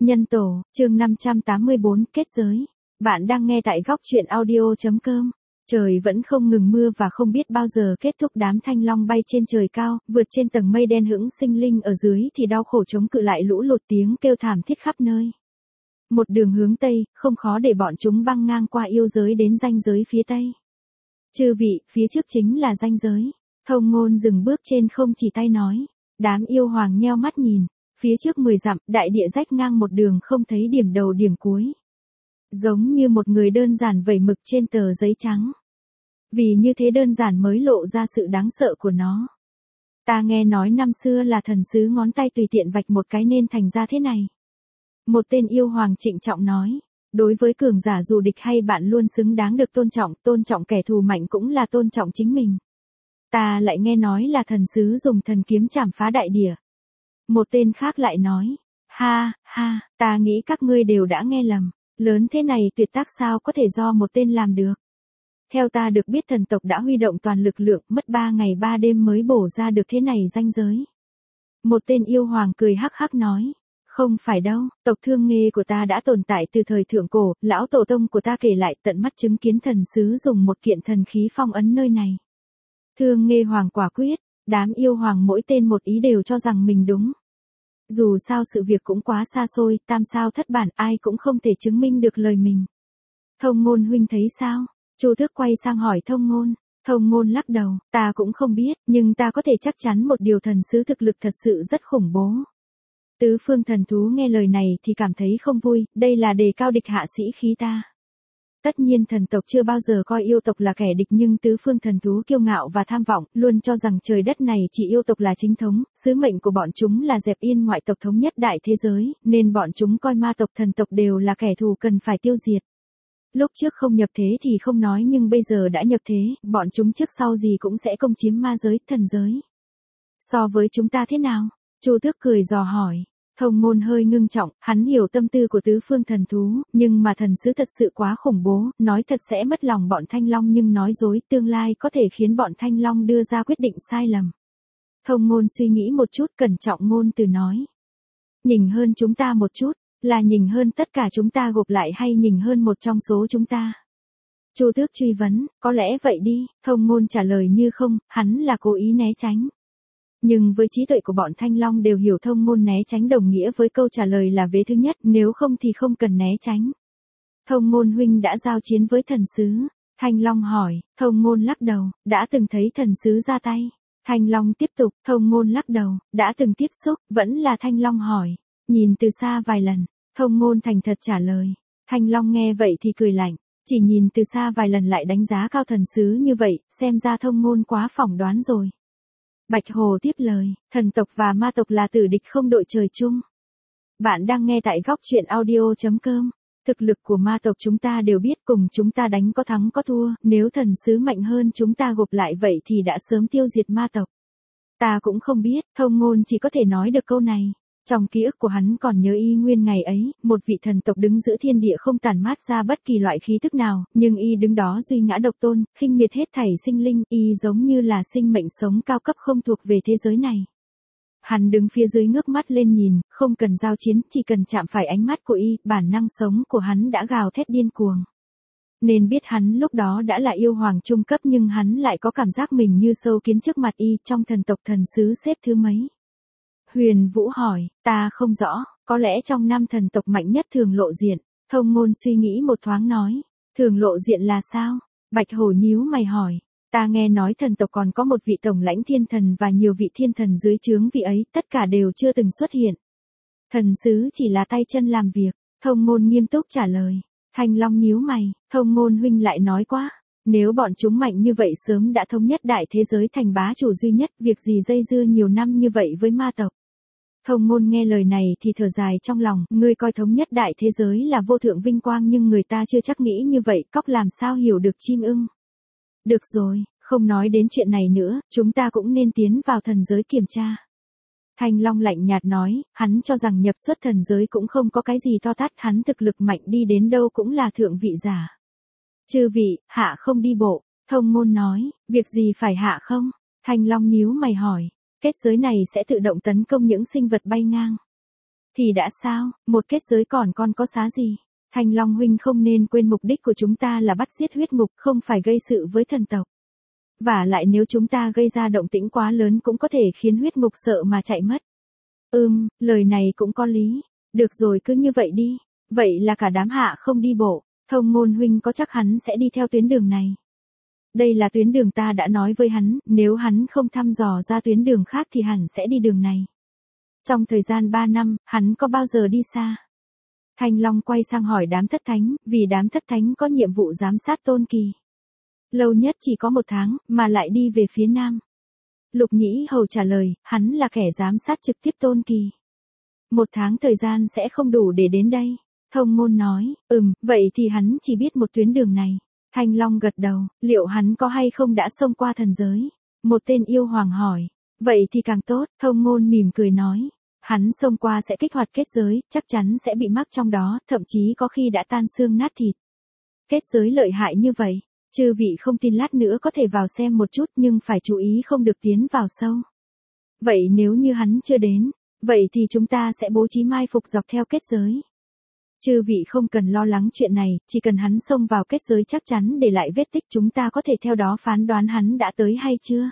Nhân tổ, chương 584, kết giới. Bạn đang nghe tại góc truyện audio.com. Trời vẫn không ngừng mưa và không biết bao giờ kết thúc. Đám thanh long bay trên trời cao, vượt trên tầng mây đen hững sinh linh ở dưới thì đau khổ chống cự lại lũ lụt, tiếng kêu thảm thiết khắp nơi. Một đường hướng Tây, không khó để bọn chúng băng ngang qua yêu giới đến ranh giới phía Tây. Chư vị, phía trước chính là ranh giới. Thông Ngôn dừng bước trên không chỉ tay nói. Đám yêu hoàng nheo mắt nhìn. Phía trước 10 dặm, đại địa rách ngang một đường không thấy điểm đầu điểm cuối. Giống như một người đơn giản vẩy mực trên tờ giấy trắng. Vì như thế đơn giản mới lộ ra sự đáng sợ của nó. Ta nghe nói năm xưa là thần sứ ngón tay tùy tiện vạch một cái nên thành ra thế này. Một tên yêu hoàng trịnh trọng nói. Đối với cường giả dù địch hay bạn luôn xứng đáng được tôn trọng kẻ thù mạnh cũng là tôn trọng chính mình. Ta lại nghe nói là thần sứ dùng thần kiếm chảm phá đại địa. Một tên khác lại nói, ha, ta nghĩ các ngươi đều đã nghe lầm, lớn thế này tuyệt tác sao có thể do một tên làm được. Theo ta được biết thần tộc đã huy động toàn lực lượng, mất 3 ngày 3 đêm mới bổ ra được thế này ranh giới. Một tên yêu hoàng cười hắc hắc nói, không phải đâu, tộc Thương Nghê của ta đã tồn tại từ thời thượng cổ, lão tổ tông của ta kể lại tận mắt chứng kiến thần sứ dùng một kiện thần khí phong ấn nơi này. Thương Nghê hoàng quả quyết, đám yêu hoàng mỗi tên một ý đều cho rằng mình đúng. Dù sao sự việc cũng quá xa xôi, tam sao thất bản, ai cũng không thể chứng minh được lời mình. Thông Ngôn huynh thấy sao? Chu Tước quay sang hỏi Thông Ngôn. Thông Ngôn lắc đầu, ta cũng không biết, nhưng ta có thể chắc chắn một điều, thần sứ thực lực thật sự rất khủng bố. Tứ phương thần thú nghe lời này thì cảm thấy không vui, đây là đề cao địch hạ sĩ khí ta. Tất nhiên thần tộc chưa bao giờ coi yêu tộc là kẻ địch, nhưng tứ phương thần thú kiêu ngạo và tham vọng, luôn cho rằng trời đất này chỉ yêu tộc là chính thống, sứ mệnh của bọn chúng là dẹp yên ngoại tộc thống nhất đại thế giới, nên bọn chúng coi ma tộc thần tộc đều là kẻ thù cần phải tiêu diệt. Lúc trước không nhập thế thì không nói, nhưng bây giờ đã nhập thế, bọn chúng trước sau gì cũng sẽ công chiếm ma giới, thần giới. So với chúng ta thế nào? Chu Tước cười dò hỏi. Thông Ngôn hơi ngưng trọng, hắn hiểu tâm tư của tứ phương thần thú, nhưng mà thần sứ thật sự quá khủng bố, nói thật sẽ mất lòng bọn Thanh Long, nhưng nói dối tương lai có thể khiến bọn Thanh Long đưa ra quyết định sai lầm. Thông Ngôn suy nghĩ một chút, cẩn trọng ngôn từ nói. Nhỉnh hơn chúng ta một chút, là nhỉnh hơn tất cả chúng ta gộp lại hay nhỉnh hơn một trong số chúng ta? Chu Tước truy vấn, có lẽ vậy đi, Thông Ngôn trả lời như không, hắn là cố ý né tránh. Nhưng với trí tuệ của bọn Thanh Long đều hiểu Thông Ngôn né tránh đồng nghĩa với câu trả lời là vế thứ nhất, nếu không thì không cần né tránh. Thông Ngôn huynh đã giao chiến với thần sứ? Thanh Long hỏi. Thông Ngôn lắc đầu, đã từng thấy thần sứ ra tay. Thanh Long tiếp tục. Thông Ngôn lắc đầu, đã từng tiếp xúc, vẫn là Thanh Long hỏi. Nhìn từ xa vài lần. Thông Ngôn thành thật trả lời. Thanh Long nghe vậy thì cười lạnh. Chỉ nhìn từ xa vài lần lại đánh giá cao thần sứ như vậy, xem ra Thông Ngôn quá phỏng đoán rồi. Bạch Hồ tiếp lời, thần tộc và ma tộc là tử địch không đội trời chung. Bạn đang nghe tại góc truyện audio.com. Thực lực của ma tộc chúng ta đều biết, cùng chúng ta đánh có thắng có thua, nếu thần sứ mạnh hơn chúng ta gộp lại vậy thì đã sớm tiêu diệt ma tộc. Ta cũng không biết, Thông Ngôn chỉ có thể nói được câu này. Trong ký ức của hắn còn nhớ y nguyên ngày ấy, một vị thần tộc đứng giữa thiên địa không tản mát ra bất kỳ loại khí tức nào, nhưng y đứng đó duy ngã độc tôn, khinh miệt hết thảy sinh linh, y giống như là sinh mệnh sống cao cấp không thuộc về thế giới này. Hắn đứng phía dưới ngước mắt lên nhìn, không cần giao chiến, chỉ cần chạm phải ánh mắt của y, bản năng sống của hắn đã gào thét điên cuồng. Nên biết hắn lúc đó đã là yêu hoàng trung cấp, nhưng hắn lại có cảm giác mình như sâu kiến trước mặt y, trong thần tộc thần sứ xếp thứ mấy. Huyền Vũ hỏi, ta không rõ, có lẽ trong 5 thần tộc mạnh nhất Thường Lộ Diện. Thông Ngôn suy nghĩ một thoáng nói, Thường Lộ Diện là sao? Bạch Hổ nhíu mày hỏi, ta nghe nói thần tộc còn có một vị tổng lãnh thiên thần và nhiều vị thiên thần dưới trướng vị ấy, tất cả đều chưa từng xuất hiện. Thần sứ chỉ là tay chân làm việc. Thông Ngôn nghiêm túc trả lời. Thanh Long nhíu mày, Thông Ngôn huynh lại nói quá. Nếu bọn chúng mạnh như vậy sớm đã thống nhất đại thế giới thành bá chủ duy nhất, việc gì dây dưa nhiều năm như vậy với ma tộc. Thông Ngôn nghe lời này thì thở dài trong lòng, ngươi coi thống nhất đại thế giới là vô thượng vinh quang, nhưng người ta chưa chắc nghĩ như vậy, cóc làm sao hiểu được chim ưng. Được rồi, không nói đến chuyện này nữa, chúng ta cũng nên tiến vào thần giới kiểm tra. Thanh Long lạnh nhạt nói, hắn cho rằng nhập xuất thần giới cũng không có cái gì to tát, hắn thực lực mạnh đi đến đâu cũng là thượng vị giả. Chư vị, hạ không đi bộ, Thông Ngôn nói, việc gì phải hạ không? Thanh Long nhíu mày hỏi, kết giới này sẽ tự động tấn công những sinh vật bay ngang. Thì đã sao, một kết giới còn có xá gì? Thanh Long huynh không nên quên mục đích của chúng ta là bắt giết huyết ngục, không phải gây sự với thần tộc. Và lại nếu chúng ta gây ra động tĩnh quá lớn cũng có thể khiến huyết ngục sợ mà chạy mất. Lời này cũng có lý. Được rồi, cứ như vậy đi. Vậy là cả đám hạ không đi bộ. Thông Ngôn huynh có chắc hắn sẽ đi theo tuyến đường này? Đây là tuyến đường ta đã nói với hắn, nếu hắn không thăm dò ra tuyến đường khác thì hẳn sẽ đi đường này. Trong thời gian 3 năm, hắn có bao giờ đi xa? Thanh Long quay sang hỏi đám thất thánh, vì đám thất thánh có nhiệm vụ giám sát Tôn Kỳ. Lâu nhất chỉ có 1 tháng, mà lại đi về phía nam. Lục Nhĩ Hầu trả lời, hắn là kẻ giám sát trực tiếp Tôn Kỳ. 1 tháng thời gian sẽ không đủ để đến đây. Thông Ngôn nói, vậy thì hắn chỉ biết một tuyến đường này. Thanh Long gật đầu, liệu hắn có hay không đã xông qua thần giới? Một tên yêu hoàng hỏi, vậy thì càng tốt, Thông Ngôn mỉm cười nói. Hắn xông qua sẽ kích hoạt kết giới, chắc chắn sẽ bị mắc trong đó, thậm chí có khi đã tan xương nát thịt. Kết giới lợi hại như vậy, chư vị không tin lát nữa có thể vào xem một chút nhưng phải chú ý không được tiến vào sâu. Vậy nếu như hắn chưa đến, vậy thì chúng ta sẽ bố trí mai phục dọc theo kết giới. Chư vị không cần lo lắng chuyện này, chỉ cần hắn xông vào kết giới chắc chắn để lại vết tích, chúng ta có thể theo đó phán đoán hắn đã tới hay chưa.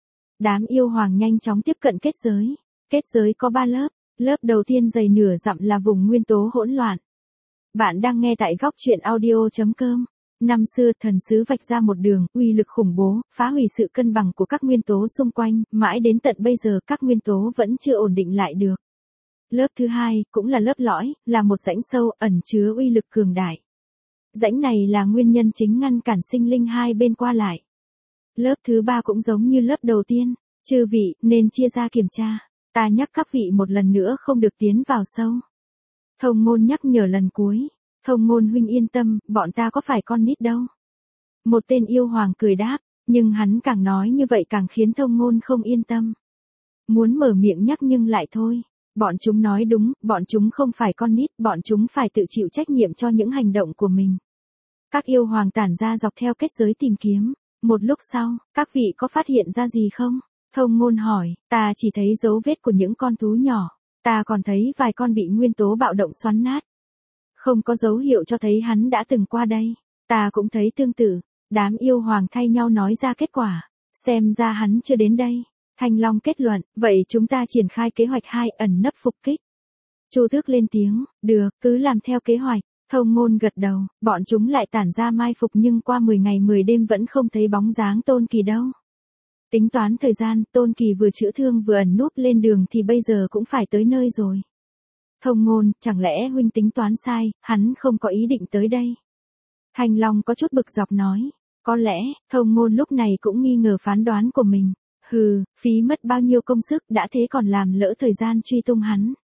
Đám yêu hoàng nhanh chóng tiếp cận kết giới. Kết giới có 3 lớp. Lớp đầu tiên dày nửa dặm là vùng nguyên tố hỗn loạn. Bạn đang nghe tại góc truyện audio.com. Năm xưa thần sứ vạch ra một đường, uy lực khủng bố, phá hủy sự cân bằng của các nguyên tố xung quanh, mãi đến tận bây giờ các nguyên tố vẫn chưa ổn định lại được. Lớp thứ hai, cũng là lớp lõi, là một rãnh sâu, ẩn chứa uy lực cường đại. Rãnh này là nguyên nhân chính ngăn cản sinh linh hai bên qua lại. Lớp thứ ba cũng giống như lớp đầu tiên, chư vị nên chia ra kiểm tra. Ta nhắc các vị một lần nữa không được tiến vào sâu. Thông Ngôn nhắc nhở lần cuối. Thông Ngôn huynh yên tâm, bọn ta có phải con nít đâu. Một tên yêu hoàng cười đáp, nhưng hắn càng nói như vậy càng khiến Thông Ngôn không yên tâm. Muốn mở miệng nhắc nhưng lại thôi. Bọn chúng nói đúng, bọn chúng không phải con nít, bọn chúng phải tự chịu trách nhiệm cho những hành động của mình. Các yêu hoàng tản ra dọc theo kết giới tìm kiếm. Một lúc sau, các vị có phát hiện ra gì không? Thông Ngôn hỏi, ta chỉ thấy dấu vết của những con thú nhỏ, ta còn thấy vài con bị nguyên tố bạo động xoắn nát. Không có dấu hiệu cho thấy hắn đã từng qua đây. Ta cũng thấy tương tự. Đám yêu hoàng thay nhau nói ra kết quả. Xem ra hắn chưa đến đây. Thanh Long kết luận, vậy chúng ta triển khai kế hoạch 2, ẩn nấp phục kích. Chu Tước lên tiếng, được, cứ làm theo kế hoạch. Thông Ngôn gật đầu, bọn chúng lại tản ra mai phục nhưng qua 10 ngày 10 đêm vẫn không thấy bóng dáng Tôn Kỳ đâu. Tính toán thời gian, Tôn Kỳ vừa chữa thương vừa ẩn núp lên đường thì bây giờ cũng phải tới nơi rồi. Thông Ngôn, chẳng lẽ huynh tính toán sai, hắn không có ý định tới đây. Thanh Long có chút bực dọc nói, có lẽ, Thông Ngôn lúc này cũng nghi ngờ phán đoán của mình. Phí mất bao nhiêu công sức đã thế còn làm lỡ thời gian truy tung hắn.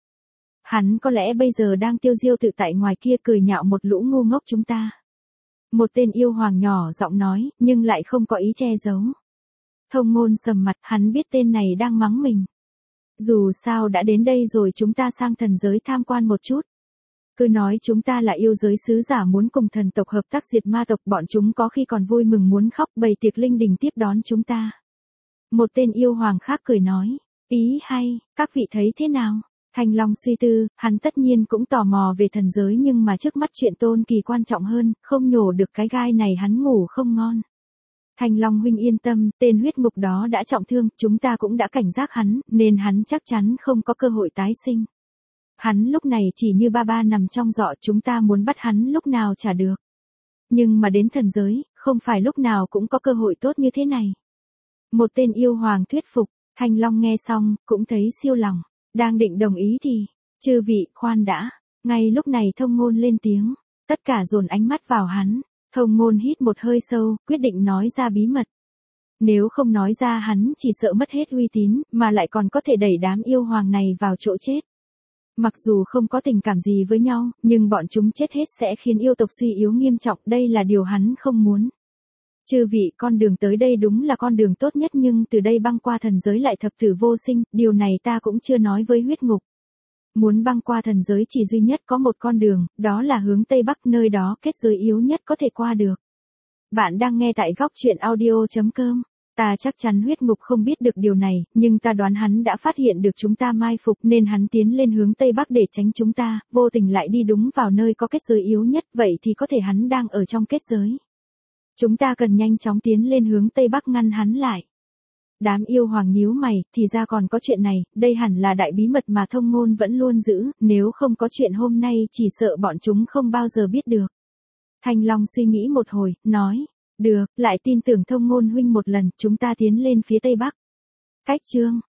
Hắn có lẽ bây giờ đang tiêu diêu tự tại ngoài kia cười nhạo một lũ ngu ngốc chúng ta. Một tên yêu hoàng nhỏ giọng nói, nhưng lại không có ý che giấu. Thông Ngôn sầm mặt, hắn biết tên này đang mắng mình. Dù sao đã đến đây rồi chúng ta sang thần giới tham quan một chút. Cứ nói chúng ta là yêu giới sứ giả muốn cùng thần tộc hợp tác diệt ma tộc, bọn chúng có khi còn vui mừng muốn khóc bày tiệc linh đình tiếp đón chúng ta. Một tên yêu hoàng khác cười nói, ý hay, các vị thấy thế nào? Thanh Long suy tư, hắn tất nhiên cũng tò mò về thần giới nhưng mà trước mắt chuyện Tôn Kỳ quan trọng hơn, không nhổ được cái gai này hắn ngủ không ngon. Thanh Long huynh yên tâm, tên huyết ngục đó đã trọng thương, chúng ta cũng đã cảnh giác hắn, nên hắn chắc chắn không có cơ hội tái sinh. Hắn lúc này chỉ như ba nằm trong giọ, chúng ta muốn bắt hắn lúc nào chả được. Nhưng mà đến thần giới, không phải lúc nào cũng có cơ hội tốt như thế này. Một tên yêu hoàng thuyết phục, Thanh Long nghe xong, cũng thấy siêu lòng, đang định đồng ý thì, chư vị, khoan đã. Ngay lúc này Thông Ngôn lên tiếng, tất cả dồn ánh mắt vào hắn. Thông Ngôn hít một hơi sâu, quyết định nói ra bí mật. Nếu không nói ra hắn chỉ sợ mất hết uy tín, mà lại còn có thể đẩy đám yêu hoàng này vào chỗ chết. Mặc dù không có tình cảm gì với nhau, nhưng bọn chúng chết hết sẽ khiến yêu tộc suy yếu nghiêm trọng, đây là điều hắn không muốn. Chư vị, con đường tới đây đúng là con đường tốt nhất nhưng từ đây băng qua thần giới lại thập tử vô sinh, điều này ta cũng chưa nói với huyết ngục. Muốn băng qua thần giới chỉ duy nhất có một con đường, đó là hướng Tây Bắc, nơi đó kết giới yếu nhất có thể qua được. Bạn đang nghe tại góc truyện audio.com. Ta chắc chắn huyết ngục không biết được điều này, nhưng ta đoán hắn đã phát hiện được chúng ta mai phục nên hắn tiến lên hướng Tây Bắc để tránh chúng ta, vô tình lại đi đúng vào nơi có kết giới yếu nhất, vậy thì có thể hắn đang ở trong kết giới. Chúng ta cần nhanh chóng tiến lên hướng Tây Bắc ngăn hắn lại. Đám yêu hoàng nhíu mày, thì ra còn có chuyện này, đây hẳn là đại bí mật mà thông ngôn vẫn luôn giữ, nếu không có chuyện hôm nay chỉ sợ bọn chúng không bao giờ biết được. Thanh Long suy nghĩ một hồi, nói, được, lại tin tưởng thông ngôn huynh một lần, chúng ta tiến lên phía Tây Bắc. Cách chương